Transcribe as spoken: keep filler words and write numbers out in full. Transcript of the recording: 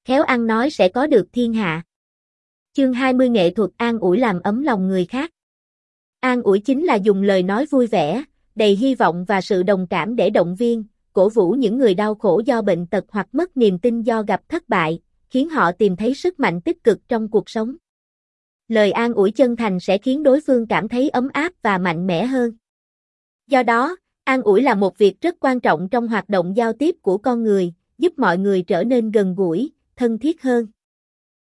khéo ăn nói sẽ có được thiên hạ. Chương hai mươi Nghệ thuật an ủi làm ấm lòng người khác. An ủi chính là dùng lời nói vui vẻ, đầy hy vọng và sự đồng cảm để động viên, cổ vũ những người đau khổ do bệnh tật hoặc mất niềm tin do gặp thất bại, khiến họ tìm thấy sức mạnh tích cực trong cuộc sống. Lời an ủi chân thành sẽ khiến đối phương cảm thấy ấm áp và mạnh mẽ hơn. Do đó, an ủi là một việc rất quan trọng trong hoạt động giao tiếp của con người, giúp mọi người trở nên gần gũi, thân thiết hơn.